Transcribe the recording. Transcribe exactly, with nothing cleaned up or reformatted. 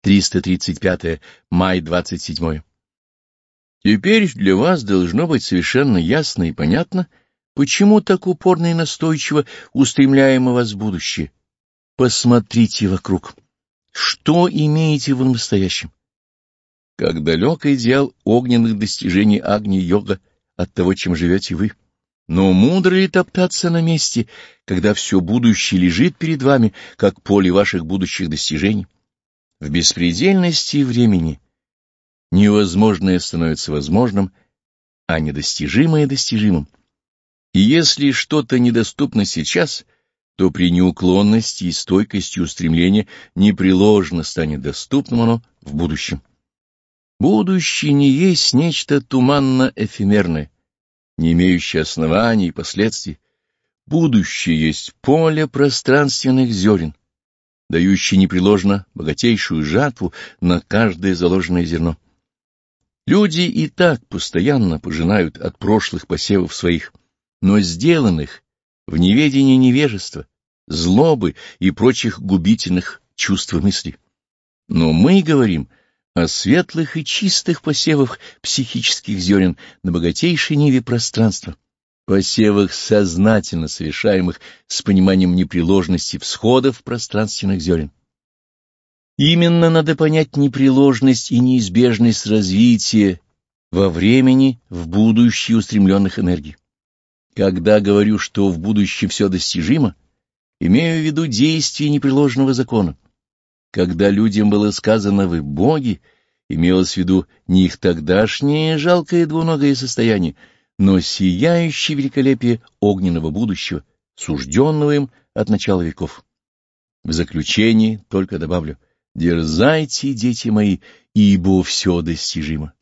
триста тридцать пятое. Май двадцать седьмое. Теперь для вас должно быть совершенно ясно и понятно, почему так упорно и настойчиво устремляемо вас будущее. Посмотрите вокруг. Что имеете вы в настоящем? Как далек идеал огненных достижений Агни-йога от того, чем живете вы. Но мудро ли топтаться на месте, когда все будущее лежит перед вами, как поле ваших будущих достижений? В беспредельности времени невозможное становится возможным, а недостижимое — достижимым. И если что-то недоступно сейчас, то при неуклонности и стойкости устремления непреложно станет доступным оно в будущем. Будущее не есть нечто туманно-эфемерное, не имеющее оснований и последствий. Будущее есть поле пространственных зерен, дающее непреложно богатейшую жатву на каждое заложенное зерно. Люди и так постоянно пожинают от прошлых посевов своих, но сделанных в неведении невежества, злобы и прочих губительных чувств и мыслей. Но мы говорим о светлых и чистых посевах психических зерен на богатейшей ниве пространства, посевах, сознательно совершаемых с пониманием непреложности всходов пространственных зерен. Именно надо понять непреложность и неизбежность развития во времени, в будущее устремленных энергий. Когда говорю, что в будущем все достижимо, имею в виду действие непреложного закона. Когда людям было сказано «вы боги», имелось в виду не их тогдашнее жалкое двуногое состояние, но сияющее великолепие огненного будущего, сужденного им от начала веков. В заключение только добавлю: дерзайте, дети мои, ибо все достижимо.